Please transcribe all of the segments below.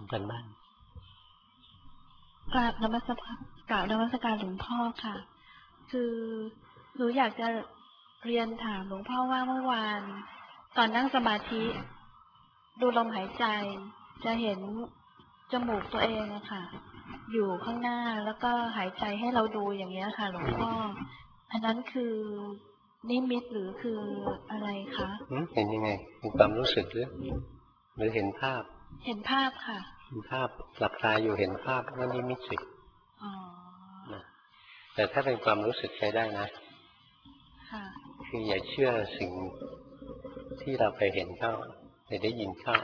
ำกันบ้านกราบนมัสการหลวงพ่อค่ะคือหนูอยากจะเรียนถามหลวงพ่อว่าเมื่อวานตอนนั่งสมาธิดูลมหายใจจะเห็นจมูกตัวเองอะค่ะอยู่ข้างหน้าแล้วก็หายใจให้เราดูอย่างเงี้ยค่ะหลวงพ่ออันนั้นคือนิมิตหรือคืออะไรคะเห็นยังไงเป็นความรู้สึกหรือเห็นภาพเห็นภาพค่ะเห็นภาพหลับตาอยู่เห็นภาพก็นิมิตสิแต่ถ้าเป็นความรู้สึกใช้ได้นะคืออย่าเชื่อสิ่งที่เราไปเห็นเข้าไปได้ยินเข้า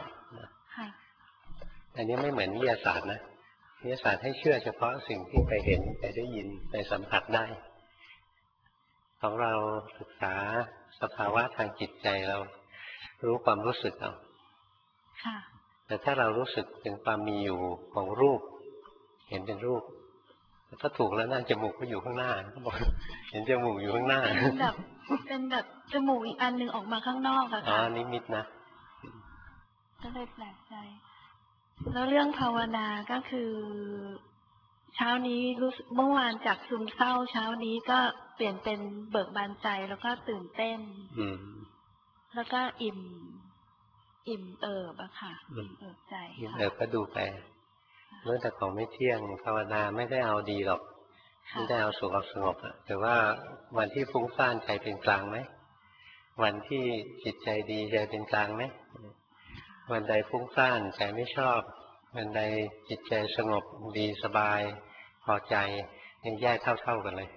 อันนี้ไม่เหมือนวิทยาศาสตร์นะวิทยาศาสตร์ให้เชื่อเฉพาะสิ่งที่ไปเห็นไปได้ยินไปสัมผัสได้ของเราศึกษาสภาวะทางจิตใจเรารู้ความรู้สึกเอาแต่ถ้าเรารู้สึกถึงความมีอยู่ของรูปเห็นเป็นรูปถ้าถูกแล้วหน้าจมูกก็อยู่ข้างหน้าเขาบอกเห็นจมูกอยู่ข้างหน้าเป็นแบบจมูกอีกอันหนึ่งออกมาข้างนอกอะค่ะนิมิตนะก็เลยแปลกใจแล้วเรื่องภาวนาก็คือเช้านี้รู้สึกเมื่อวานจากซึมเศร้าเช้านี้ก็เปลี่ยนเป็นเบิกบานใจแล้วก็ตื่นเต้นแล้วก็อิ่มเอิบอะค่ะอิ่มเอิบใจอิ่มเอิบก็ดูไปเรื่องแต่ของไม่เที่ยงภาวนาไม่ได้เอาดีหรอกไม่ได้เอาสุขเอาสงบแต่ว่าวันที่ฟุ้งซ่านใจเป็นกลางไหมวันที่จิตใจดีใจเป็นกลางไหมวันใดฟุ้งซ่านใจไม่ชอบวันใดจิตใจสงบดีสบายพอใจยังแยกเท่ากันเลย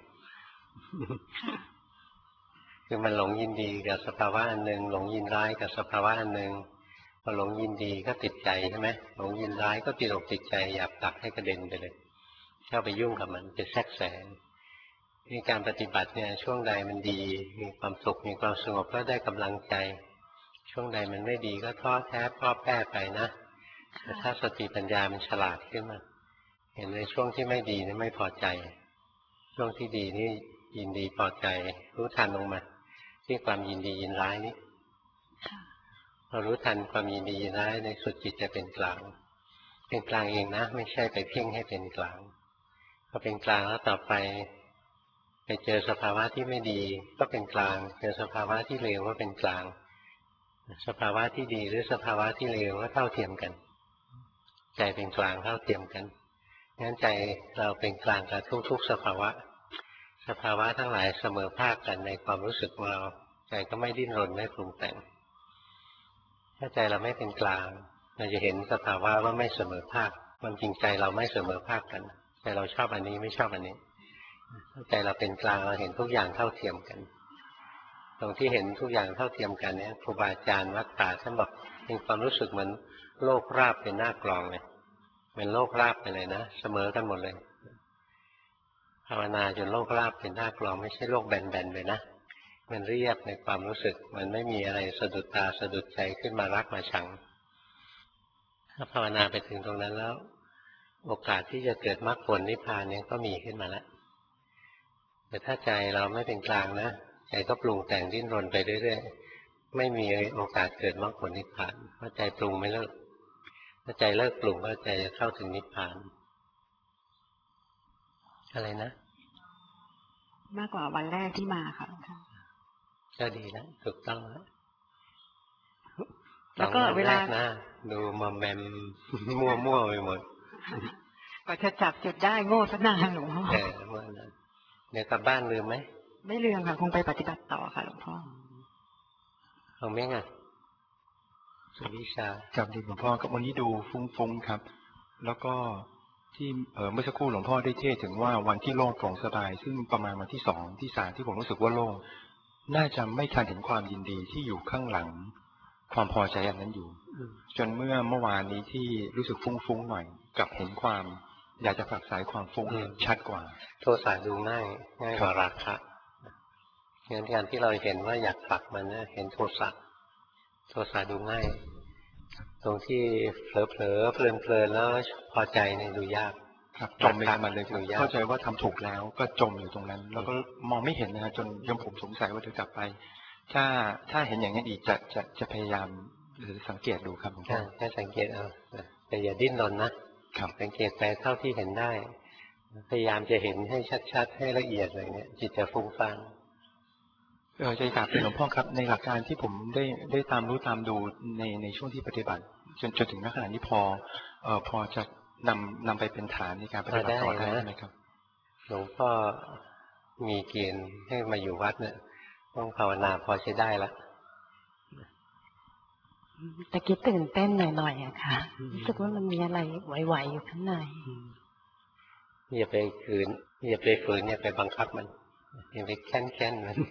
คือมันหลงยินดีกับสภาวะอันหนึ่งหลงยินร้ายกับสภาวะอันหนึ่งพอหลงยินดีก็ติดใจใช่ไหมหลงยินร้ายก็ติดอกติดใจอยากผลักให้กระเด็นไปเลยเข้าไปยุ่งกับมันจะแทรกแซงในการปฏิบัติเนี่ยช่วงใดมันดีมีความสุขมีความสงบก็ได้กำลังใจช่วงใดมันไม่ดีก็ท้อแท้พ้อแพ้ไปนะแต่ถ้าสติปัญญามันฉลาดขึ้นมาเห็นในช่วงที่ไม่ดีนี่ไม่พอใจช่วงที่ดีนี่ยินดีพอใจรู้ทันลงมาที่ความยินดียินร้ายนี้เรารู้ทันความยินดียินร้ายในสุดจิตจะเป็นกลางเป็นกลางเองนะไม่ใช่ไปเพ่งให้เป็นกลางพอเป็นกลางแล้วต่อไปเจอสภาวะที่ไม่ดีก็เป็นกลางเจอสภาวะที่เลวก็เป็นกลางสภาวะที่ดีหรือสภาวะที่เลวก็เท่าเทียมกันใจเป็นกลางเท่าเทียมกันงั้นใจเราเป็นกลางกับทุกๆสภาวะทั้งหลายเสมอภาคกันในความรู้สึกของเราใจก็ไม่ดิ้นรนไม่ปรุงแต่งถ้าใจเราไม่เป็นกลางเราจะเห็นสภาวะว่าไม่เสมอภาคความจริงใจเราไม่เสมอภาคกันใจเราชอบอันนี้ไม่ชอบอันนี้ใจเราเป็นกลางเราเห็นทุกอย่างเท่าเทียมกันตรงที่เห็นทุกอย่างเท่าเทียมกันเนี่ยครูบาอาจารย์วัดป่าท่านบอกมีความรู้สึกเหมือนโลกราบเป็นหน้ากลองเลยเป็นโลกราบไปเลยนะเสมอกันหมดเลยภาวนาจนโลกราบเป็นหน้ากลองไม่ใช่โลกแบนๆเลยนะมันเรียบในความรู้สึกมันไม่มีอะไรสะดุดตาสะดุดใจขึ้นมารักมาชังถ้าภาวนาไปถึงตรงนั้นแล้วโอกาสที่จะเกิดมรรคผลนิพพานเนี่ยก็มีขึ้นมาแล้วแต่ถ้าใจเราไม่เป็นกลางนะใจก็ปรุงแต่งดิ้นรนไปเรื่อยๆไม่มีโอกาสเกิดมรรคผลนิพพานเพราะใจปรุงไม่เลิกถ้าใจเลิกปรุงก็ใจจะเข้าถึงนิพพานอะไรนะมากกว่าวันแรกที่มาค่ะก็ดีแล้วถูกต้องแล้วก็เวลานะดูมอมแมมมั่วไปหมดก็จะจับจุดได้โง่ซะนานหลวงพ่อเดี๋ยวกลับบ้านลืมไหมไม่ลืมค่ะคงไปปฏิบัติต่อค่ะหลวงพ่อของเม้งอ่ะสุวิชากับหลวงพ่อกับวันนี้ดูฟุ้งครับแล้วก็ที่เมื่อสักครู่หลวงพ่อได้เทศถึงว่าวันที่โล่งโปร่งสบายซึ่งประมาณวันที่2ที่3ที่ผมรู้สึกว่าโล่งน่าจะไม่ทันเห็นความยินดีที่อยู่ข้างหลังความพอใจอันนั้นอยู่จนเมื่อวานนี้ที่รู้สึกฟุ้งหน่อยกับเห็นความอยากจะผลักสายความฟุ้งชัดกว่าโทสะดูง่ายกว่าราคะงั้นการที่เราเห็นว่าอยากผลักมันนะเห็นโทสะดูง่ายตรงที่เผลอเพลินแล้วพอใจเนี่ยดูยากจมไปกับมันเลยเข้าใจว่าทำถูกแล้วก็จมอยู่ตรงนั้นแล้วก็มองไม่เห็นนะจนยมผมสงสัยว่าจะกลับไปถ้าเห็นอย่างนี้อีกจะพยายามหรือสังเกตดูครับหลวงพ่อแค่สังเกตเอาแต่อย่าดิ้นรนนะครับ สังเกตไปเท่าที่เห็นได้พยายามจะเห็นให้ชัดๆให้ละเอียดอะไรเงี้ยจิตจะฟุ้งซ่านใจกราบเรียนหลวงพ่อครับในหลักการที่ผมได้ตามรู้ตามดูในช่วงที่ปฏิบัติจนถึงณขณะนี้พอจะนำไปเป็นฐานในการปฏิบัติต่อได้ไหมครับหลวงพ่อมีเกณฑ์ให้มาอยู่วัดเนี่ยต้องภาวนาพอใช้ได้ละแต่คิดตื่นเต้นหน่อยๆอะค่ะรู้สึกว่ามันมีอะไรไหวๆอยู่ข้างในอย่าไปฝืนอย่าไปบังคับมันอย่าไปแค้นมัน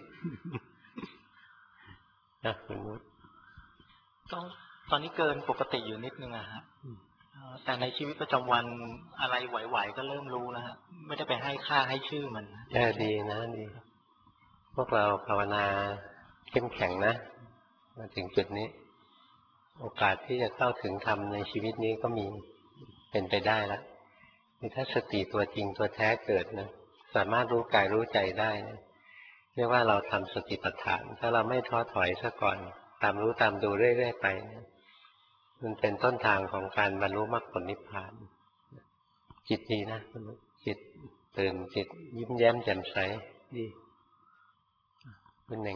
นะคุณนุชตอนนี้เกินปกติอยู่นิดนึงอะฮะแต่ในชีวิตประจำวันอะไรไหวๆก็เริ่มรู้แล้วฮะไม่ได้ไปให้ค่าให้ชื่อมันดีนะดีพวกเราภาวนาเข้มแข็งนะมาถึงจุดนี้โอกาสที่จะเข้าถึงธรรมในชีวิตนี้ก็มีเป็นไปได้แล้วถ้าสติตัวจริงตัวแท้เกิดนะสามารถรู้กายรู้ใจได้นะเรียกว่าเราทำสติปัฏฐานถ้าเราไม่ท้อถอยซะก่อนตามรู้ตามดูเรื่อยๆไปนะมันเป็นต้นทางของการบรรลุมรรคผลนิพพานจิตดีนะจิตตื่นจิตยิ้มแย้มแจ่มใสดีคุณหนึ่ง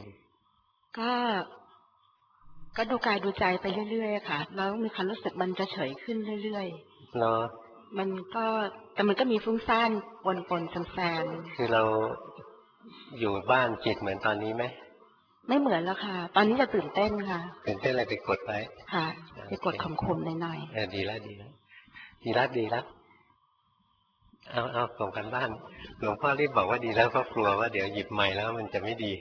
ก็ดูกายดูใจไปเรื่อยๆค่ะแล้วมีความรู้สึกมันจะเฉยขึ้นเรื่อยๆเนาะแต่มันก็มีฟุ้งซ่านปนแซมคือเราอยู่บ้านจิตเหมือนตอนนี้ไหมไม่เหมือนแล้วค่ะตอนนี้จะตื่นเต้นค่ะตื่นเต้นอะไรไปกดไว้ค่ะไปกดข่มๆหน่อยๆดีแล้วเอาส่งกันบ้านหลวงพ่อรีบบอกว่าดีแล้วก็กลัวว่าเดี๋ยวหยิบใหม่แล้วมันจะไม่ดี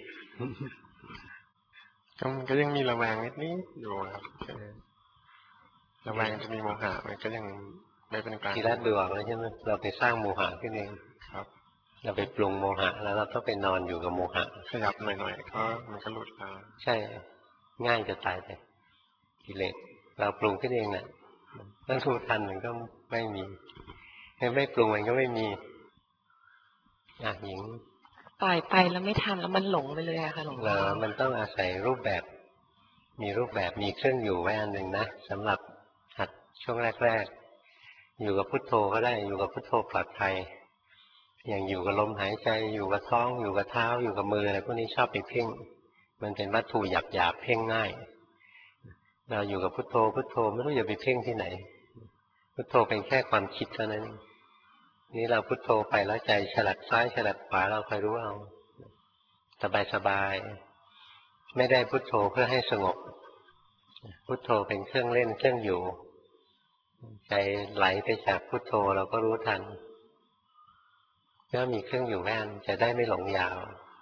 ก็ยังมีระแวงนิดอยู่ครับระแวงจะมีโมหะมันก็ยังไม่เป็นกลางทีแรกดูออกแล้วใช่ไหมเราไปสร้างโมหะขึ้นเองครับเราไปปรุงโมหะแล้วเราก็ไปนอนอยู่กับโมหะขยับหน่อยๆก็มันก็หลุดแล้วใช่ง่ายจะตายไปกิเลสเราปรุงขึ้นเองน่ะถ้ารู้ทันมันก็ไม่มีไม่ปรุงมันก็ไม่มีหญิงปล่อยไปแล้วไม่ทันแล้วมันหลงไปเลยอะค่ะหลวงพ่อมันต้องอาศัยรูปแบบมีรูปแบบมีเครื่องอยู่ไว้อันหนึ่งนะสำหรับหัดช่วงแรกๆอยู่กับพุทโธก็ได้อยู่กับพุทโธปลอดภัยอย่างอยู่กับลมหายใจอยู่กับท้องอยู่กับเท้าอยู่กับมืออะไรพวกนี้ชอบไปเพ่งมันเป็นวัตถุหยาบๆเพ่งง่ายเราอยู่กับพุทโธไม่รู้จะไปเพ่งที่ไหนพุทโธเป็นแค่ความคิดเท่านั้นนี่เราพุทโธไปแล้วใจฉลับซ้ายฉลับขวาเราคอยรู้เอาสบายๆไม่ได้พุทโธเพื่อให้สงบพุทโธเป็นเครื่องเล่นเครื่องอยู่ใจไหลไปจากพุทโธเราก็รู้ทันก็มีเครื่องอยู่แว่นจะได้ไม่หลงยาว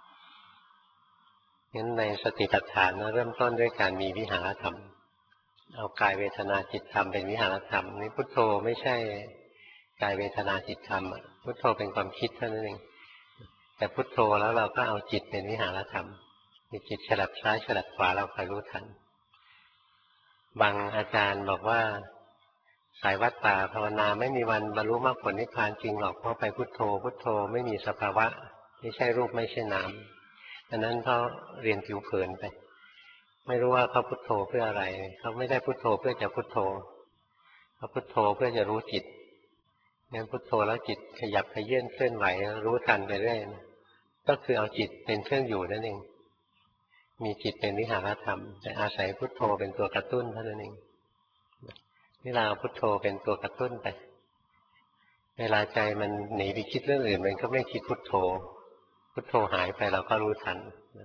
งั้นในสติปัฏฐานเริ่มต้นด้วยการมีวิหารธรรมเอากายเวทนาจิตธรรมเป็นวิหารธรรมนี่พุทโธไม่ใช่กายเวทนาจิตธรรมพุทโธเป็นความคิดเท่านั้นเองแต่พุทโธแล้วเราก็เอาจิตเป็นวิหารธรรมมีจิตฉลับซ้ายฉลับขวาเราคอยรู้ทันบางอาจารย์บอกว่าสายวัดป่าภาวนาไม่มีวันบรรลุมรรคผลนิพพานจริงหรอกเพราะไปพุทโธไม่มีสภาวะไม่ใช่รูปไม่ใช่นามอันนั้นเขาเรียนผิวเผินไปไม่รู้ว่าเขาพุทโธเพื่ออะไรเขาไม่ได้พุทโธเพื่อจะพุทโธเขาพุทโธเพื่อจะรู้จิตงั้นพุทโธแล้วจิตขยับขยื่นเคลื่อนไหวรู้ทันไปเรื่อยก็คือเอาจิตเป็นเครื่องอยู่นั่นเองมีจิตเป็นวิหารธรรมแต่อาศัยพุทโธเป็นตัวกระตุ้นเท่านั้นเองนี่เราพุทโธเป็นตัวกระตุ้นไปเวลาใจมันหนีไปคิดเรื่องอื่นมันก็ไม่คิดพุทโธพุทโธหายไปเราก็รู้ทัน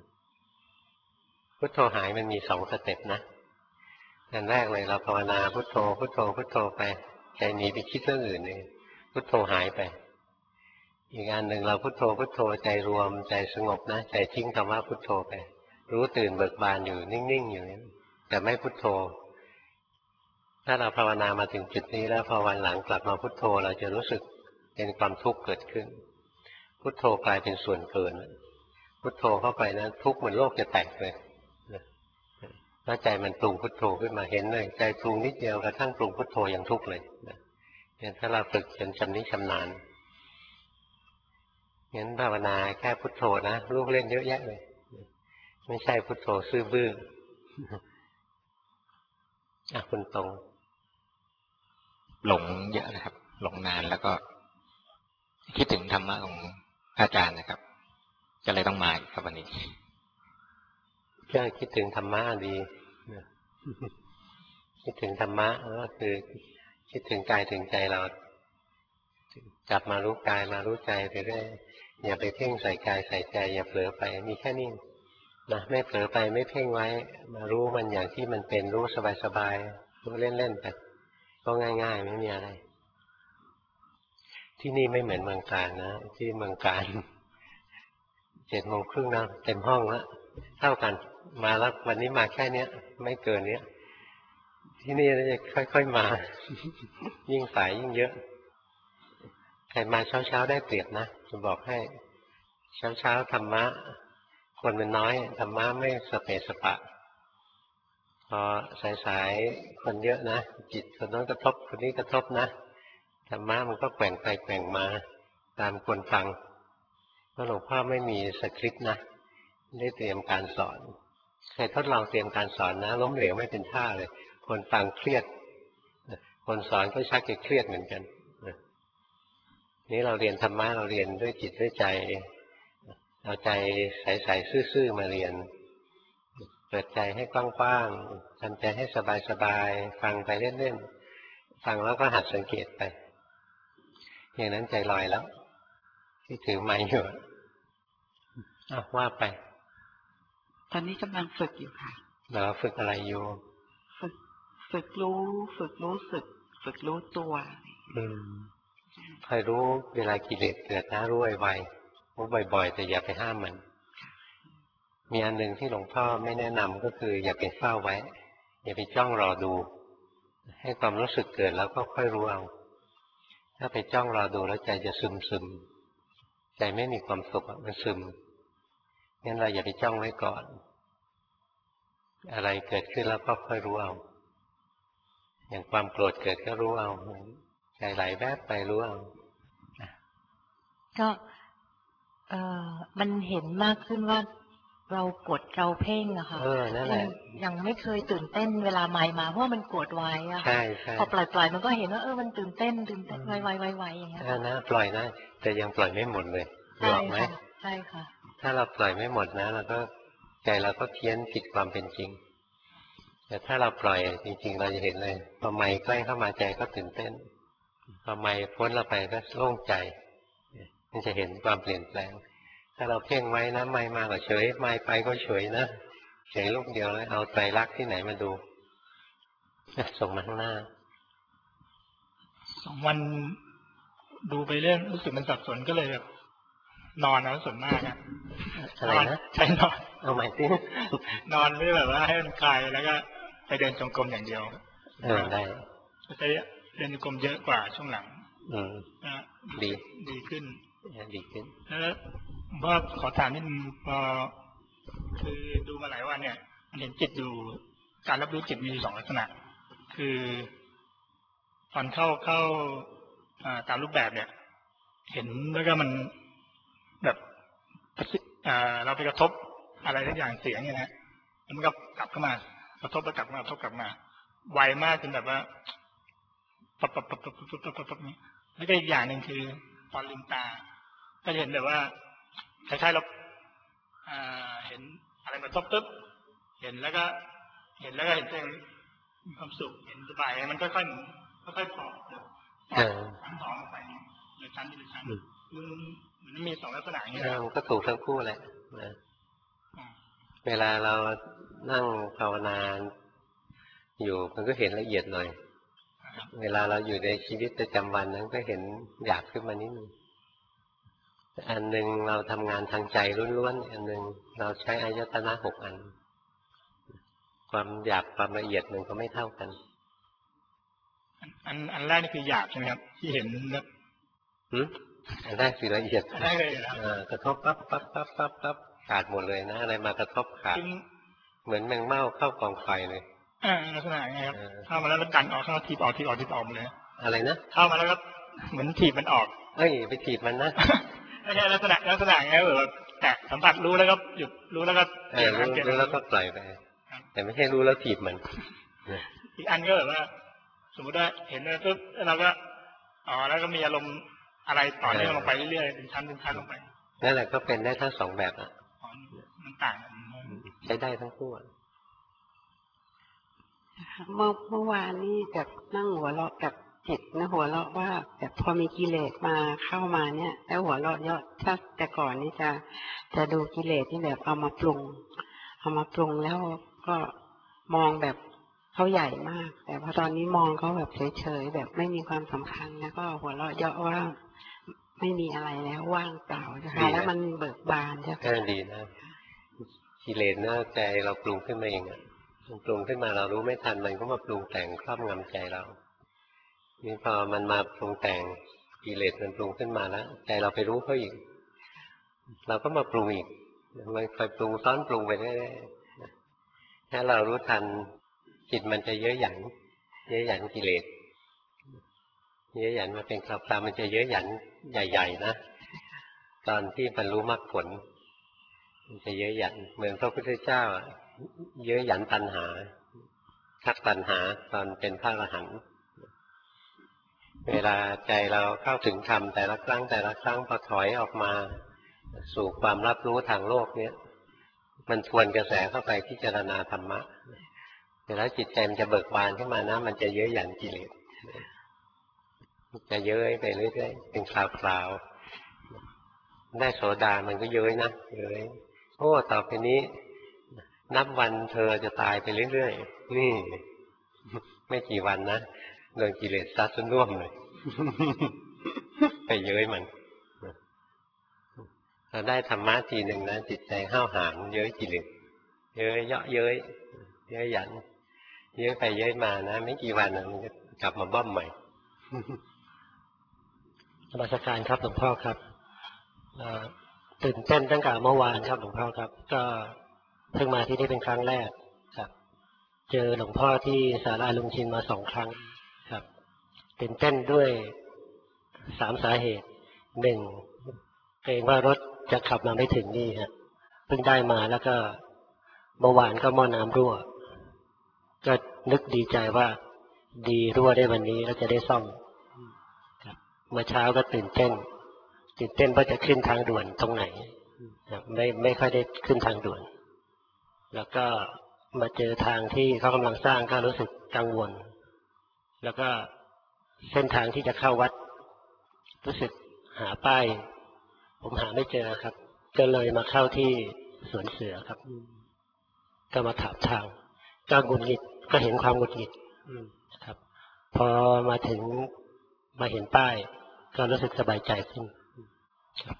พุทโธหายมันมี2 สเต็ปนะอันแรกเลยเราภาวนาพุทโธไปใจหนีไปคิดเรื่องอื่นเลยพุทโธหายไปอีกอันหนึ่งเราพุทโธใจรวมใจสงบนะใจทิ้งคำว่าพุทโธไปรู้ตื่นเบิกบานอยู่นิ่งๆอยู่นี่แต่ไม่พุทโธถ้าเราภาวนามาถึงจุดนี้แล้วพอวันหลังกลับมาพุทโธเราจะรู้สึกเป็นความทุกข์เกิดขึ้นพุทโธกลายเป็นส่วนเกินพุทโธเข้าไปนะทุกข์เหมือนโลกจะแตกเลยแล้วใจมันปรุงพุทโธขึ้นมาเห็นเลยใจปรุงนิดเดียวกระทั่งปรุงพุทโธยังทุกข์เลยเนี่ยถ้าเราฝึกจนชำนิชำนาญงั้นภาวนาแค่พุทโธนะลูกเล่นเยอะแยะเลยไม่ใช่พุทโธซื่อบื้อคุณตรงหลงเยอะนะครับหลงนานแล้วก็คิดถึงธรรมะของอาจารย์นะครับก็เลยต้องมาอีกครับวันนี้ก็คิดถึงธรรมะดีคิดถึงธรรมะก็คือคิดถึงกายถึงใจเรากลับมารู้กายมารู้ใจไปเรื่อยอย่าไปเพ่งใส่กายใส่ใจอย่าเผลอไปมีแค่นี้นะไม่เผลอไปไม่เพ่งไว้มารู้มันอย่างที่มันเป็นรู้สบายๆรู้เล่นๆไปก็ง่ายๆไม่มีอะไรที่นี่ไม่เหมือนเมืองการนะที่เมืองการ7:30นะเต็มห้องแล้วเท่ากันมาแล้ววันนี้มาแค่เนี้ยไม่เกินเนี้ยที่นี่จะค่อยๆมายิ่งสายยิ่งเยอะใครมาเช้าๆได้เปรียบนะจะบอกให้เช้าธรรมะคนมันน้อยธรรมะไม่สเปะสปะพอสายคนเยอะนะจิตคนนั้นกระทบคนนี้กระทบนะธรรมะมันก็แกว่งไปแกว่งมาตามคนฟังเพราะหลวงพ่อไม่มีสคริปต์นะได้เตรียมการสอนใครทดลองเตรียมการสอนนะล้มเหลวไม่เป็นท่าเลยคนฟังเครียดคนสอนก็ชักจะเครียดเหมือนกันนี่เราเรียนธรรมะเราเรียนด้วยจิตด้วยใจเอาใจใสๆซื่อๆมาเรียนเปิดใจให้กว้างๆทำใจให้สบายๆฟังไปเล่นๆฟังแล้วก็หัดสังเกตไปอย่างนั้นใจลอยแล้วที่ถือไม้อยู่ว่าไปตอนนี้กำลังฝึกอยู่ค่ะเราฝึกอะไรอยู่ฝึกรู้ตัวคอยรู้เวลากิเลสเกิดนะรู้ไวๆรู้บ่อยๆแต่อย่าไปห้ามมันมีอันหนึ่งที่หลวงพ่อไม่แนะนำก็คืออย่าไปเฝ้าไว้อย่าไปจ้องรอดูให้ความรู้สึกเกิดแล้วก็ค่อยรู้เอาถ้าไปจ้องรอดูแล้วใจจะซึมใจไม่มีความสุขมันซึมงั้นเราอย่าไปจ้องไว้ก่อนอะไรเกิดขึ้นแล้วก็ค่อยรู้เอาอย่างความโกรธเกิดก็รู้เอาใจไหลแวบไปรู้เอาก็มันเห็นมากขึ้นว่าเรากดเราเพ่งอะค่ะนั่นแหละยังไม่เคยตื่นเต้นเวลาใหม่มาเพราะมันกดไว้อะใช่พอปล่อยมันก็เห็นว่ามันตื่นเต้นไวอย่างเงี้ยนะปล่อยนะแต่ยังปล่อยไม่หมดเลยหรอกไหมใช่ค่ะถ้าเราปล่อยไม่หมดนะเราก็ใจเราก็เพี้ยนผิดความเป็นจริงแต่ถ้าเราปล่อยจริงๆเราจะเห็นเลยพอไมค์ใกล้เข้ามาใจก็ตื่นเต้นพอไมค์พ้นเราไปก็โล่งใจมันจะเห็นความเปลี่ยนแปลงถ้าเราเพ่งไว้นะไมค์มาก็เฉยไมค์ไปก็เฉยนะเฉยลูกเดียวเลยเอาไตรลักษณ์ที่ไหนมาดูส่งมาข้างหน้า 2 วันดูไปเรื่อยรู้สึกมันสับสนก็เลยแบบนอนนะส่วนมากอะอะไรนะใช่นอนเอาใหม่สินอนไม่แบบว่าให้มันคลายแล้วก็ไปเดินจงกรมอย่างเดียวได้ใช้เดินจงกรมเยอะกว่าช่วงหลังดีขึ้นแล้วว่าขอถามนิดนึงพอคือดูมาหลายวันเนี่ยมันเห็นจิตอยู่การรับรู้จิตมี2 ลักษณะคือตอนเข้าตามรูปแบบเนี่ยเห็นแล้วก็มันแบบเราไปกระทบอะไรทุกอย่างเสียงเนี่ยนะมันก็กลับเข้ามากระทบแล้วกลับมากระทบกลับมาไวมากจนแบบว่าปั๊บนี้แล้วก็อีกอย่างหนึ่งคือตอนลืมตาก็เห็นแบบว่าคล้ายๆเราเห็นอะไรมากระทบปุ๊บเห็นแล้วก็เห็นตัวเองมีความสุขเห็นสบายมันค่อยๆพอชั้น2ลงไปในชั้นที่ชั้นมันมี2 ลักษณะอย่างนี้มันก็ถูกทั้งคู่แหละเวลาเรานั่งภาวนาอยู่มันก็เห็นละเอียดหน่อยเวลาเราอยู่ในชีวิตประจำวันนั้นก็เห็นหยาบขึ้นมานิดนึงอันหนึ่งเราทำงานทางใจล้วนๆอันหนึ่งเราใช้อายตนะ6 อันความหยาบความละเอียดมันก็ไม่เท่ากันอันแรกนี่คือหยาบใช่ไหมครับที่เห็นนะอันแรกคือละเอียดกระทบปั๊บขาดหมดเลยนะอะไรมากระทบขาดเหมือนแมงเม่าเข้ากองไฟเลยลักษณะไงครับเข้ามาแล้วกันออกเข้าทีบออกเลยอะไรนะเข้ามาแล้วก็เหมือนถีบมันออกไปถีบมันนะไม่ใช่ลักษณะไงแบบแตะสัมผัสรู้แล้วก็หยุดรู้แล้วก็รู้แล้วก็ปล่อยไปแต่ไม่ใช่รู้แล้วถีบมันอีกอันก็แบบว่าสมมติว่าเห็นปุ๊บเราก็แล้วก็มีอารมณ์อะไรต่อเนื่องลงไปเรื่อยๆเป็นชั้นเป็นชั้นลงไปนั่นแหละก็เป็นได้ทั้งสองแบบอ่ะมันต่างกันใช้ได้ทั้งคู่เมื่อวานนี้แบบนั่งหัวเราะกับจิตนะหัวเราะว่าแบบพอมีกิเลสมาเข้ามาเนี่ยแล้วหัวเราะเยอะถ้าแต่ก่อนนี่จะดูกิเลสที่แบบเอามาปรุงแล้วก็มองแบบเขาใหญ่มากแต่พอตอนนี้มองเขาแบบเฉยๆแบบไม่มีความสำคัญแล้วก็หัวเราะเยาะว่าไม่มีอะไรแล้วว่างเปล่านะคะแล้วมันเบิกบานใช่ไหมดีนะกิเลสน่าใจเราปรุงขึ้นมาเองปรุงขึ้นมาเรารู้ไม่ทันมันก็มาปรุงแต่งครอบงำใจเรานี่พอมันมาปรุงแต่งกิเลสมันปรุงขึ้นมาแล้วใจเราไปรู้เขาอีกเราก็มาปรุงอีกมันคอยปรุงซ้อนปรุงไปเรื่อยๆถ้าเรารู้ทันจิตมันจะเย้ยหยันกิเลสเย้ยหยันมาเป็นคราวๆมันจะเย้ยหยันใหญ่ๆนะตอนที่บรรลุมรรคผลมันจะเย้ยหยันเหมือนพระพุทธเจ้าเย้ยหยันตัณหาทักตัณหาตอนเป็นพระอรหันต์เวลาใจเราเข้าถึงธรรมแต่ละครั้งพอถอยออกมาสู่ความรับรู้ทางโลกเนี้ยมันทวนกระแสเข้าไปพิจารณาธรรมะแล้วจิตใจมันจะเบิกบานขึ้นมานะมันจะเย้ยหยันกิเลสจะเย้ยไปเรื่อยๆเป็นคราวๆได้โสดามันก็เย้ยนะเย้ยโอ้ต่อไปนี้นับวันเธอจะตายไปเรื่อยๆนี่ไม่กี่วันนะโดนกิเลสซัดจนน่วมเลยไปเย้ยมันเราได้ธรรมะทีหนึ่งนะจิตใจห้าวหาญเย้ยกิเลสเย้ยเยาะเย้ยหยันเย้ยไปเย้ยมานะไม่กี่วันมันจะกลับมาบ้อมใหม่นมัสการครับหลวงพ่อครับตื่นเต้นตั้งแต่เมื่อวานครับหลวงพ่อครับก็เพิ่งมาที่นี่เป็นครั้งแรกครับเจอหลวงพ่อที่ศาลาลุงชินมา2 ครั้งครับตื่นเต้นด้วย3 สาเหตุ 1เกรงว่ารถจะขับมาไม่ถึงนี่ฮะเพิ่งได้มาแล้วก็เมื่อวานก็หม้อน้ำรั่วก็นึกดีใจว่าดีรั่วได้วันนี้แล้วจะได้ซ่อมเมื่อเช้าก็ตื่นเต้นว่าจะขึ้นทางด่วนตรงไหนไม่ค่อยได้ขึ้นทางด่วนแล้วก็มาเจอทางที่เขากำลังสร้างก็รู้สึกกังวลแล้วก็เส้นทางที่จะเข้าวัดรู้สึกหาป้ายผมหาไม่เจอครับก็เลยมาเข้าที่สวนเสือครับก็มาถามทางก็หงุดหงิดก็เห็นความหงุดหงิดครับพอมาถึงมาเห็นป้ายก็รู้สึกสบายใจขึ้นครับ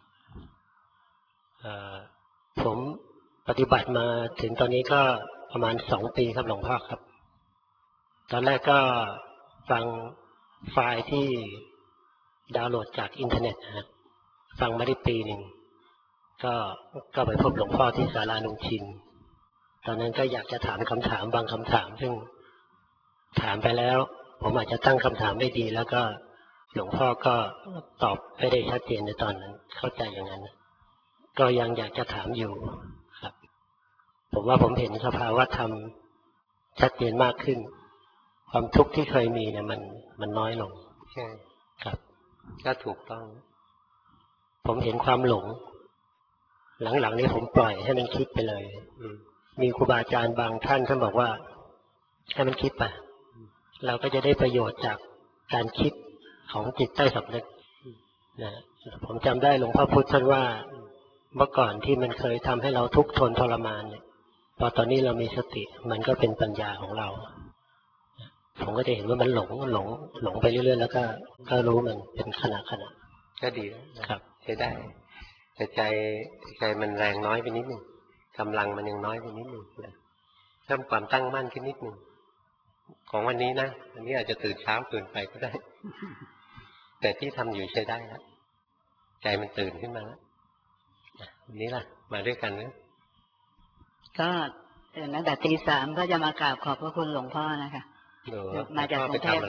ผมปฏิบัติมาถึงตอนนี้ก็ประมาณ2 ปีครับหลวงพ่อครับตอนแรกก็ฟังไฟล์ที่ดาวน์โหลดจากอินเทอร์เน็ตนะฟังมาได้ปีหนึ่งก็ไปพบหลวงพ่อที่ศาลาลุงชินตอนนั้นก็อยากจะถามคำถามบางคำถามซึ่งถามไปแล้วผมอาจจะตั้งคำถามไม่ดีแล้วก็หลวงพ่อก็ตอบไม่ได้ชัดเจนในตอนนั้นเข้าใจอย่างนั้นก็ยังอยากจะถามอยู่ครับผมว่าผมเห็นสภาวะธรรมชัดเจนมากขึ้นความทุกข์ที่เคยมีเนี่ยมันน้อยลงใช่ครับก็ถูกต้องผมเห็นความหลงหลังๆนี้ผมปล่อยให้มันคิดไปเลยมีครูบาอาจารย์บางท่านท่านบอกว่าให้มันคิดไปเราก็จะได้ประโยชน์จากการคิดของจิตใต้สำนึกนะผมจำได้หลวงพ่อพุธท่านว่าเมื่อก่อนที่มันเคยทำให้เราทุกข์ทนทรมานเนี่ยพอตอนนี้เรามีสติมันก็เป็นปัญญาของเราผมก็จะเห็นว่ามันหลงไปเรื่อยๆแล้วก็รู้มันเป็นขณะก็ดีนะครับใช้ได้แต่ใจมันแรงน้อยไปนิดนึงกำลังมันยังน้อยไปนิดนึงเพิ่มความตั้งมั่นขึ้นนิดนึงของวันนี้นะวันนี้อาจจะตื่นเช้าเกินไปก็ได้แต่ที่ทำอยู่ใช้ได้แล้วใจมันตื่นขึ้นมาแล้ววันนี้ล่ะมาด้วยกันนะก็ตื่นตั้งแต่ตี 3ก็จะมากราบขอบพระคุณหลวงพ่อนะคะมาจากกรุงเทพ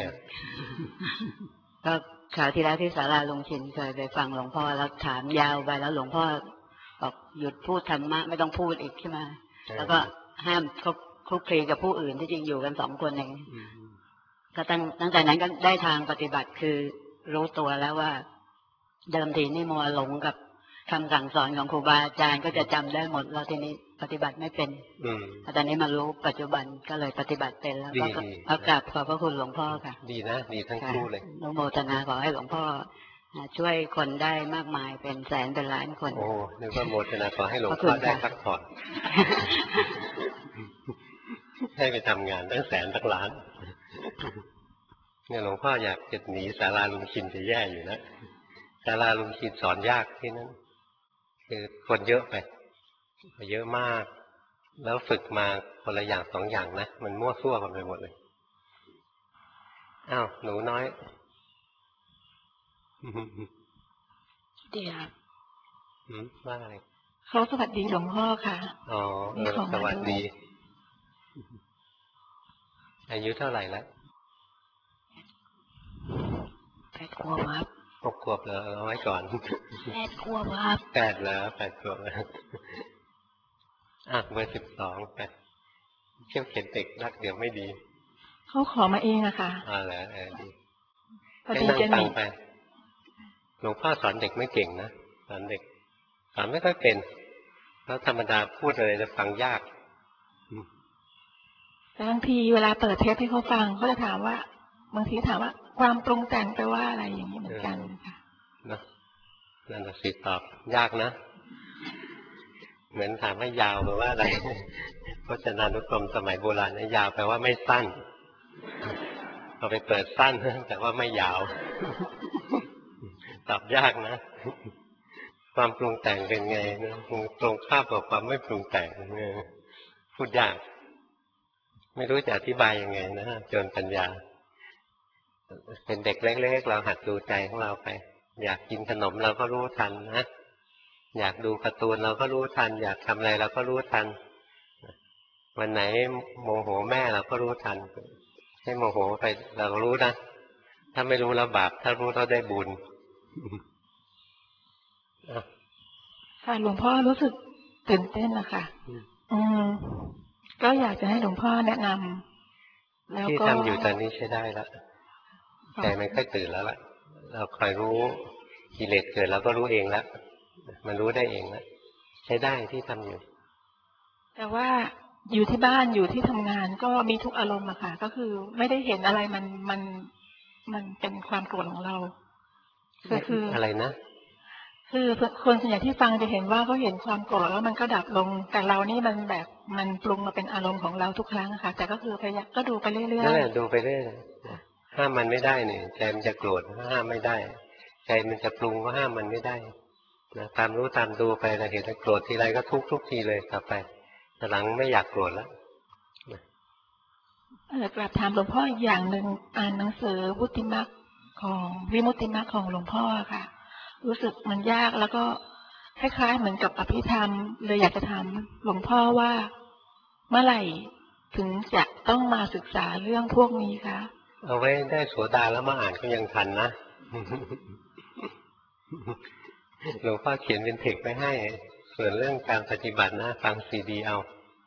ก็คราวที่แล้วที่ศาลาลุงชินเคยไปฟังหลวงพ่อแล้วถามยาวไปแล้วหลวงพ่อบอกหยุดพูดธรรมะไม่ต้องพูดอีกใช่ไหมแล้วก็ห้ามคลุกคลีกับผู้อื่นที่จริงอยู่กัน2 คนเองก็ตั้งแต่นั้นก็ได้ทางปฏิบัติคือรู้ตัวแล้วว่าเดิมทีนี่มัวหลงกับคำสั่งสอนของครูบาอาจารย์ก็จะจำได้หมดแล้วทีนี้ปฏิบัติไม่เป็นตอนนี้มารู้ปัจจุบันก็เลยปฏิบัติเป็นแล้วก็กราบขอบพระคุณหลวงพ่อค่ะดีนะดีทั้งคู่เลยอนุโมทนาขอให้หลวงพ่อช่วยคนได้มากมายเป็นแสนเป็นล้านคนโอ้นึกว่าโมทนาขอให้หลวงพ่อได้พักผ่อนให้ไปทำงานตั้งแสนตั้งล้านเนี่ยหลวงพ่ออยากจะหนีศาลาลุงชินจะแย่อยู่นะศาลาลุงชินสอนยากที่นั้นคือคนเยอะไปเยอะมากแล้วฝึกมาคนละอย่างสองอย่างนะมันมั่วซั่วกันไปหมดเลยอ้าวหนูน้อยเดี๋ยวว่าอะไรเขาสวัสดีหลวงพ่อค่ะอ๋อสวัสดีอายุเท่าไหร่แล้ว 8 ขวบครับ 6 ขวบเหรอเอาไว้ก่อน 8 ขวบครับ 8แล้ว8 ขวบแล้วเบอร์12ไปเที่ยวเข็นเด็กรักเดี๋ยวไม่ดีเขาขอมาเองอะค่ะแล้วดีให้นั่งฟังไปหลวงพ่อสอนเด็กไม่เก่งนะสอนเด็กสอนไม่ค่อยเป็นแล้วธรรมดาพูดอะไรจะฟังยากแต่บางทีเวลาเปิดเทปให้เขาฟังเขาจะถามว่าบางทีถามว่าความปรุงแต่งแปลว่าอะไรอย่างนี้เหมือนกันค่ะนะนั่นแหละสิตอบยากนะเหมือนถามให้ยาวแปลว่าอะไรพจนานุกรมสมัยโบราณเนี่ยยาวแปลว่าไม่สั้นเอาไปเปิดสั้นแต่ว่าไม่ยาวตอบยากนะความปรุงแต่งเป็นไงนะตรงข้ามกับความไม่ปรุงแต่งพูดยากไม่รู้จะอธิบายยังไงนะจนปัญญาเป็นเด็กเล็กๆเราหัดดูใจของเราไปอยากกินขนมเราก็รู้ทันนะอยากดูการ์ตูนเราก็รู้ทันอยากทำอะไรเราก็รู้ทันวันไหนโมโหแม่เราก็รู้ทันให้โมโหไปเรารู้นะถ้าไม่รู้เราบาปถ้ารู้เราได้บุญค่ะหลวงพ่อรู้สึกตื่นเต้นนะคะก็อยากจะให้หลวงพ่อแนะนำแล้วก็ที่ทำอยู่ตอนนี้ใช้ได้แล้วใจไม่ค่อยตื่นแล้วล่ะเราคอยรู้กิเลสเกิดเราก็รู้เองแล้วมันรู้ได้เองแล้วใช้ได้ที่ทำอยู่แต่ว่าอยู่ที่บ้านอยู่ที่ทำงานก็มีทุกอารมณ์อะค่ะก็คือไม่ได้เห็นอะไรมันเป็นความโกรธของเราก็คืออะไรนะคือคนส่วนใหญ่ที่ฟังจะเห็นว่าเขาเห็นความโกรธแล้วมันก็ดับลงแต่เรานี่มันแบบมันปรุงมาเป็นอารมณ์ของเราทุกครั้งค่ะแต่ก็คือพยายามก็ดูไปเรื่อยๆนั่นแหละดูไปเรื่อยห้ามมันไม่ได้เนี่ยใจมันจะโกรธห้ามไม่ได้ใจมันจะปรุงก็ห้ามมันไม่ได้นะตามรู้ตามดูไปเราเห็นโกรธทีไรก็ทุกทีเลยต่อไปแต่หลังไม่อยากโกรธแล้วกราบถามหลวงพ่ออีกอย่างหนึ่งอ่านหนังสือวุติมรรคของวิมุตติมรรคของหลวงพ่อค่ะรู้สึกมันยากแล้วก็คล้ายๆเหมือนกับอภิธรรมเลยอยากจะถามหลวงพ่อว่าเมื่อไหร่ถึงจะต้องมาศึกษาเรื่องพวกนี้คะเอาไว้ได้โสดาแล้วมาอ่านก็ยังทันนะหลวงพ่อเขียนเป็นเทคไว้ให้ส่วนเรื่องการปฏิบัตินะฟังซีดีเอา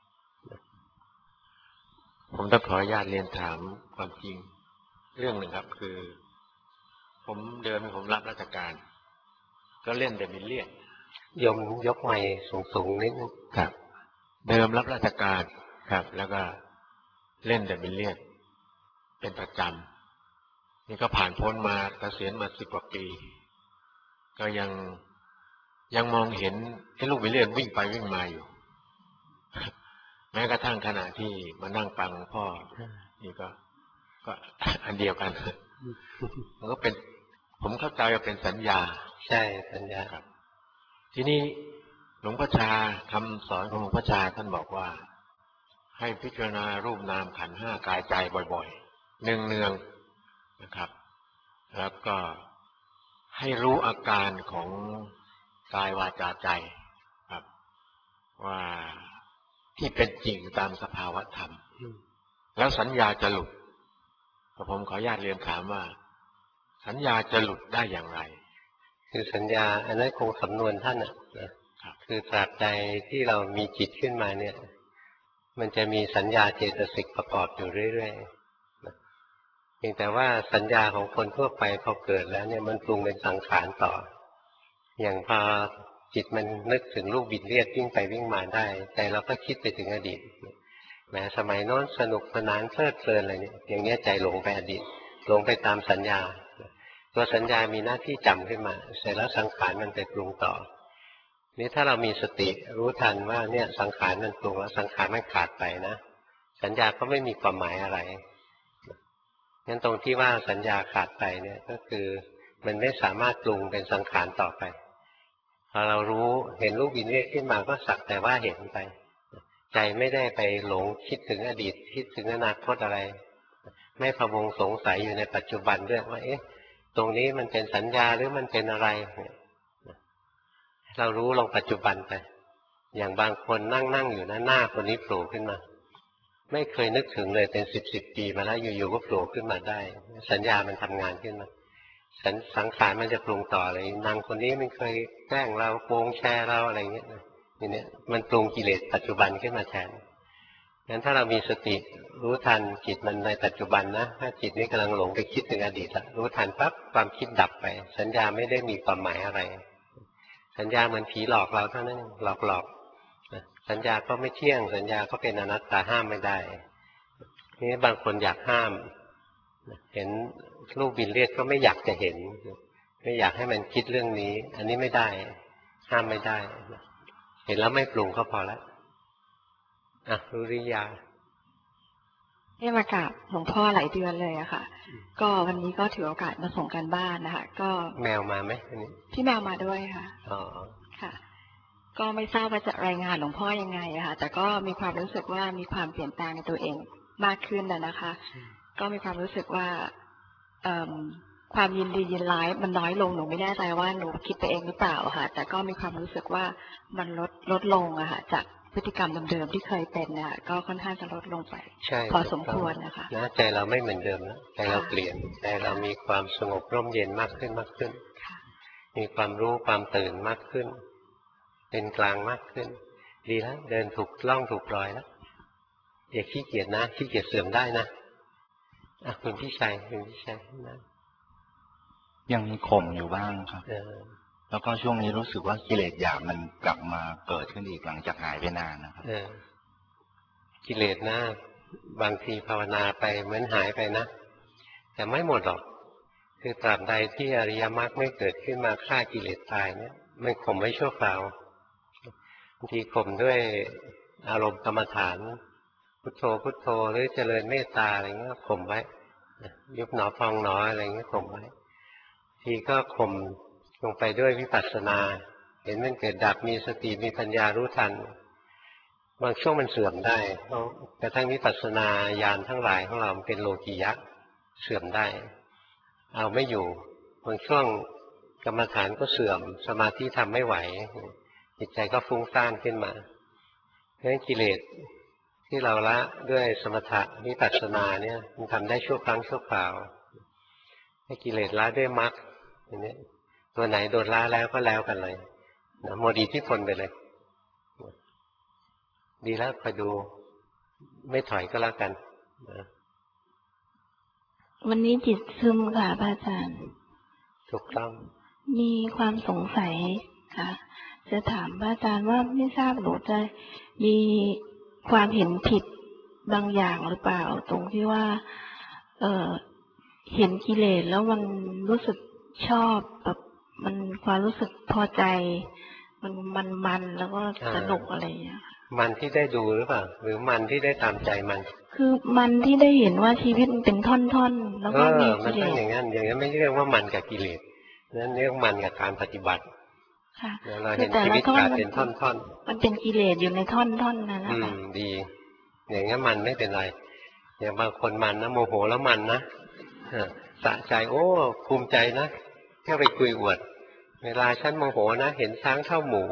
ผมต้องขออนุญาตเรียนถามความจริงเรื่องหนึ่งครับคือผมเดิมผมรับราชการก็เล่นแต่บิลเลียนยกไม้สูงนิดครับเดิมรับราชการครับแล้วก็เล่นแต่บิลเลียนเป็นประจำนี่ก็ผ่านพ้นมาเกษียณมา10 กว่าปีก็ยังมองเห็นไอ้ลูกบิลเลียนวิ่งไปวิ่งมาอยู่แม้กระทั่งขณะที่มานั่งฟังพ่อนี่ก็อันเดียวกันมันก็เป็นผมเข้าใจว่าเป็นสัญญาใช่สัญญาครับทีนี้หลวงพ่อชาคำสอนของหลวงพ่อชาท่านบอกว่าให้พิจารณารูปนามขันธ์ 5กายใจบ่อยๆเนืองๆนะครับแล้วก็ให้รู้อาการของกายวาจาใจครับว่าที่เป็นจริงตามสภาวะธรรมแล้วสัญญาจะหลุดผมขออนุญาตเรียนถามว่าสัญญาจะหลุดได้อย่างไรคือสัญญาอันนั้นคงสำนวนท่านนะคือตราบใดที่เรามีจิตขึ้นมาเนี่ยมันจะมีสัญญาเจตสิกประกอบอยู่เรื่อยๆเพียงแต่ว่าสัญญาของคนทั่วไปพอเกิดแล้วเนี่ยมันปรุงเป็นสังขารต่ออย่างพอจิตมันนึกถึงลูกบิดเลียดวิ่งไปวิ่งมาได้แต่เราก็คิดไปถึงอดีตแม้สมัยโน้นสนุกสนานเพลิดเพลินอะไรเนี่ยอย่างนี้ใจหลงไปอดีตหลงไปตามสัญญาตัวสัญญามีหน้าที่จำขึ้นมาเสร็จแล้วสังขารมันไปปรุงต่อนี่ถ้าเรามีสติรู้ทันว่าเนี่ยสังขารมันปรุงแล้วสังขารมันขาดไปนะสัญญาก็ไม่มีความหมายอะไรงั้นตรงที่ว่าสัญญาขาดไปเนี่ยก็คือมันไม่สามารถปรุงเป็นสังขารต่อไปพอเรารู้เห็นรูปวิญญาณขึ้นมาก็สักแต่ว่าเห็นไปใจไม่ได้ไปหลงคิดถึงอดีตคิดถึงอนาคตอะไรไม่พะวงสงสัยอยู่ในปัจจุบันด้วยว่าเอ๊ะตรงนี้มันเป็นสัญญาหรือมันเป็นอะไรเรารู้ลงปัจจุบันไปอย่างบางคนนั่งอยู่นะหน้าคนนี้โผล่ขึ้นมาไม่เคยนึกถึงเลยเป็นสิบปีมาแล้วอยู่ๆก็โผล่ขึ้นมาได้สัญญามันทำงานขึ้นมาสังขารมันจะปรุงต่อเลยนางคนนี้มันเคยแกล้งเราโกงแชร์เราอะไรเงี้ยนี่เนี่ยมันปรุงกิเลสปัจจุบันขึ้นมาแทนงั้นถ้าเรามีสติรู้ทันจิตมันในปัจจุบันนะถ้าจิตนี้กำลังหลงไปคิดถึงอดีตละรู้ทันปั๊บความคิดดับไปสัญญาไม่ได้มีความหมายอะไรสัญญาเหมือนผีหลอกเราเท่านั้นหลอกสัญญาก็ไม่เที่ยงสัญญาก็เป็นอนัตตาห้ามไม่ได้นี่บางคนอยากห้ามเห็นลูกบินเลียดก็ไม่อยากจะเห็นไม่อยากให้มันคิดเรื่องนี้อันนี้ไม่ได้ห้ามไม่ได้เห็นแล้วไม่ปรุงก็พอแล้วรุริยาได้มากราบหลวงพ่อหลายเดือนเลยอะค่ะก็วันนี้ก็ถือโอกาสมาส่งกันบ้านนะคะก็แมวมาไหมอันนี้พี่แมวมาด้วยค่ะอ๋อค่ะก็ไม่ทราบว่าจะรายงานหลวงพ่อยังไงอะค่ะแต่ก็มีความรู้สึกว่ามีความเปลี่ยนแปลงในตัวเองมากขึ้นนะคะก็มีความรู้สึกว่าความยินดียินร้ายมันน้อยลงหนูไม่แน่ใจว่าหนูคิดไปเองหรือเปล่าค่ะแต่ก็มีความรู้สึกว่ามันลดลงอะค่ะจากพฤติกรรมเดิมๆที่เคยเป็นเนี่ยก็ค่อนข้างจะลดลงไปพอสมควรนะคะใจเราไม่เหมือนเดิมแล้วใจเราเปลี่ยนใจเรามีความสงบร่มเย็นมากขึ้นมีความรู้ความตื่นมากขึ้นเป็นกลางมากขึ้นดีแล้วเดินถูกล่องถูกรอยแล้วอย่าขี้เกียจนะขี้เกียจเสื่อมได้นะคุณพี่ชัยนะยังข่มอยู่บ้างครับแล้วก็ช่วงนี้รู้สึกว่ากิเลสหยาบมันกลับมาเกิดขึ้นอีกหลังจากหายไปนานนะครับกิเลสนะบางทีภาวนาไปเหมือนหายไปนะแต่ไม่หมดหรอกคือตราบใดที่อริยมรรคไม่เกิดขึ้นมาฆ่ากิเลสตายเนี่ยไม่ข่มไว้ชั่วคราวบางทีข่มด้วยอารมณ์กรรมฐานพุทโธพุทโธหรือเจริญเมตตาอะไรเงี้ยข่มไว้ยุบหนอพองหนออะไรเงี้ยข่มไว้ทีก็ข่มลงไปด้วยวิปัสสนาเห็นมันเกิดดับมีสติมีปัญญารู้ทันบางช่วงมันเสื่อมได้เพราะกระทั่งวิปัสสนาญาณทั้งหลายของเราเป็นโลกียะเสื่อมได้เอาไม่อยู่บางช่วงกรรมฐานก็เสื่อมสมาธิทำไม่ไหวจิตใจก็ฟุ้งซ่านขึ้นมาเพราะฉะนั้นกิเลสที่เราละด้วยสมถะวิปัสสนาเนี่ยมันทำได้ชั่วครั้งชั่วคราวให้กิเลสละด้วยมรรคอย่างนี้ตัวไหนโดนละแล้วก็แล้วกันเลยนะโมดีที่พลไปเลยดีแล้วคอยดูไม่ถอยก็แล้วกันนะวันนี้จิตซึมค่ะพระอาจารย์ถูกต้องมีความสงสัยค่ะจะถามพระอาจารย์ว่าไม่ทราบหนูจะมีความเห็นผิดบางอย่างหรือเปล่าตรงที่ว่าเห็นกิเลสแล้วมันรู้สึกชอบแบบมันความรู้สึกพอใจมันแล้วก็สนุกอะไรอย่างเงี้ยมันที่ได้ดูหรือเปล่าหรือมันที่ได้ตามใจมันคือมันที่ได้เห็นว่าชีวิตมันเป็นท่อนๆแล้วก็มีกิเลสอย่างนั้นไม่เรียกว่ามันกับกิเลสนั่นเรียกมันกับการปฏิบัติค่ะเราเห็นชีวิตขาดเป็นท่อนๆมันเป็นกิเลสอยู่ในท่อนๆนั่นแหละดีอย่างนั้นมันไม่เป็นไรอย่างบางคนมันนะโมโหแล้วมันนะสะใจโอ้ภูมิใจนะแค่ไปคุยอวดเวลาฉันโมโหนะเห็นช้างเท่าหมู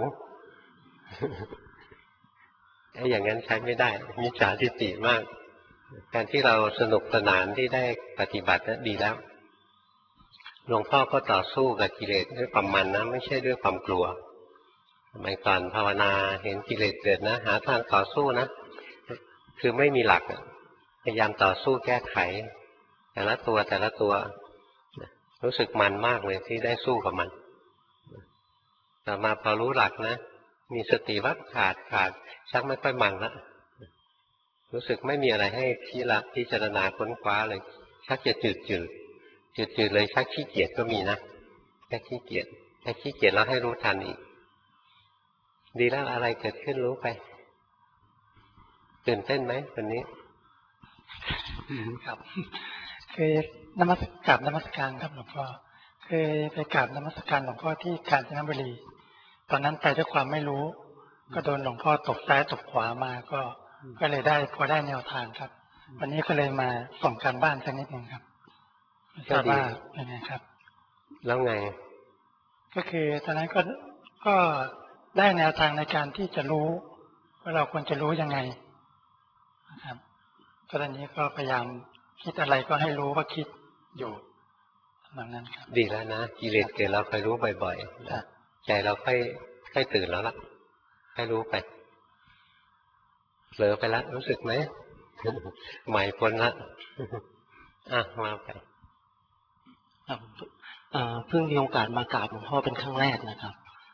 ไอ้อย่างนั้นใช้ไม่ได้มิจฉาทิฏฐิมากการที่เราสนุกสนานที่ได้ปฏิบัตินั้นดีแล้วหลวงพ่อก็ต่อสู้กับกิเลสด้วยความมันนะไม่ใช่ด้วยความกลัวสมัยก่อนภาวนาเห็นกิเลสเกิดนะหาทางต่อสู้นะคือไม่มีหลักพยายามต่อสู้แก้ไขแต่ละตัวรู้สึกมันมากเลยที่ได้สู้กับมันแต่มาพอรู้หลักนะมีสติวัดขาดชักไม่ค่อยมันละรู้สึกไม่มีอะไรให้พิจารณาค้นคว้าเลยชักจะจืดเลยชักขี้เกียจก็มีนะแค่ขี้เกียจแล้วให้รู้ทันอีกดีแล้วอะไรเกิดขึ้นรู้ไปตื่นเต้นไหมวันนี้ครับเคยกราบนมัสการครับหลวงพ่อเคยไปกราบนมัสการหลวงพ่อที่กาญจนบุรีตอนนั้นไปด้วยความไม่รู้ก็โดนหลวงพ่อตบซ้ายตบขวามาก็เลยพอได้แนวทางครับวันนี้ก็เลยมาส่งการบ้านสักนิดนึงครับทราบว่ายังไงครับแล้วไงก็คือตอนนั้นก็ได้แนวทางในการที่จะรู้ว่าเราควรจะรู้ยังไงนะครับก็ตอนนี้ก็พยายามคิดอะไรก็ให้รู้ว่าคิดอยู่แบบนั้นครับดีแล้วนะกิเลสเกิดเราคอยรู้บ่อยๆใจเราค่อยตื่นแล้วล่ะให้รู้ไปเผลอไปแล้วรู้สึกไหมใหม่พ้นละมาไปเพิ่งมีโอกาสมากราบหลวงพ่อเป็นครั้งแรกนะครับ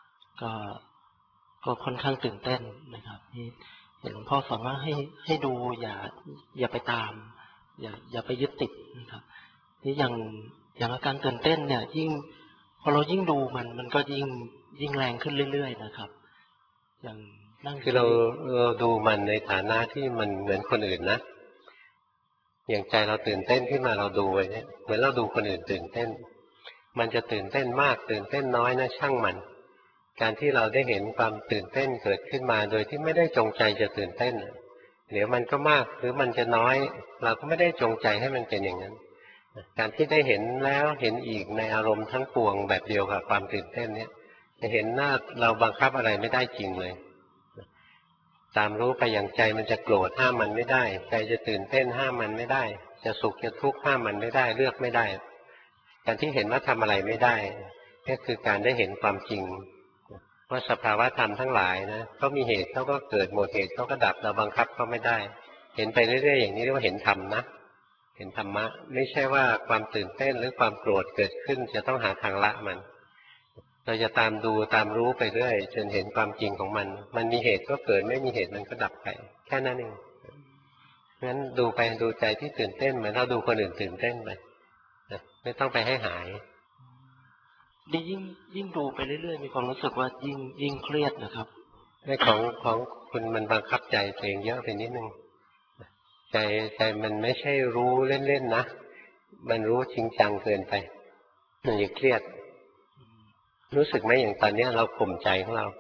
ก็ค่อนข้างตื่นเต้นนะครับที่เห็นหลวงพ่อสอนว่าให้ดูอย่าไปตามอย่าไปยึดติดนะครับนี่อย่างอาการตื่นเต้นเนี่ยยิ่งพอเรายิ่งดูมันก็ยิ่งแรงขึ้นเรื่อยๆนะครับอย่างนั่งคือเราดูมันในฐานะที่มันเหมือนคนอื่นนะอย่างใจเราตื่นเต้นขึ้นมาเราดูไว้เนี่ยเหมือนเราดูคนอื่นตื่นเต้นมันจะตื่นเต้นมากตื่นเต้นน้อยนะช่างมันการที่เราได้เห็นความตื่นเต้นเกิดขึ้นมาโดยที่ไม่ได้จงใจจะตื่นเต้นเดี๋ยวมันก็มากหรือมันจะน้อยเราก็ไม่ได้จงใจให้มันเป็นอย่างนั้นการที่ได้เห็นแล้วเห็นอีกในอารมณ์ทั้งปวงแบบเดียวกับความตื่นเต้นเนี่ยจะเห็นหน้าเราบังคับอะไรไม่ได้จริงเลยตามรู้ไปอย่างใจมันจะโกรธห้ามมันไม่ได้ใจจะตื่นเต้นห้ามมันไม่ได้จะสุขจะทุกข์ห้ามมันไม่ได้เลือกไม่ได้การที่เห็นว่าทำอะไรไม่ได้นี่คือการได้เห็นความจริงว่าสภาวะธรรมทั้งหลายนะเขามีเหตุเขาก็เกิดหมดเหตุเขาก็ดับเราบังคับเขาไม่ได้เห็นไปเรื่อยๆอย่างนี้เรียกว่าเห็นธรรมนะเห็นธรรมะไม่ใช่ว่าความตื่นเต้นหรือความโกรธเกิดขึ้นจะต้องหาทางละมันเราจะตามดูตามรู้ไปเรื่อยจนเห็นความจริงของมันมีเหตุก็เกิดไม่มีเหตุมันก็ดับไปแค่นั้นเองงั้นดูไปดูใจที่ตื่นเต้นเหมือนเราดูคนอื่นตื่นเต้นไปไม่ต้องไปให้หายดียิ่งดูไปเรื่อยๆมีความรู้สึกว่ายิ่งเครียดนะครับในของคุณมันบังคับใจตัวเองเยอะไปนิดนึงใจมันไม่ใช่รู้เล่นๆนะมันรู้จริงจังเกินไปมันจะเครียดรู้สึกไหมอย่างตอนนี้เราข่มใจของเรา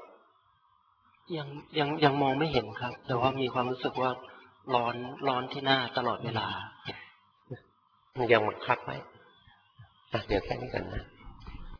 ยังมองไม่เห็นครับแต่ว่ามีความรู้สึกว่าร้อนที่หน้าตลอดเวลายังบังคับไว้เดี๋ยวแค่นี้ก่อนนะ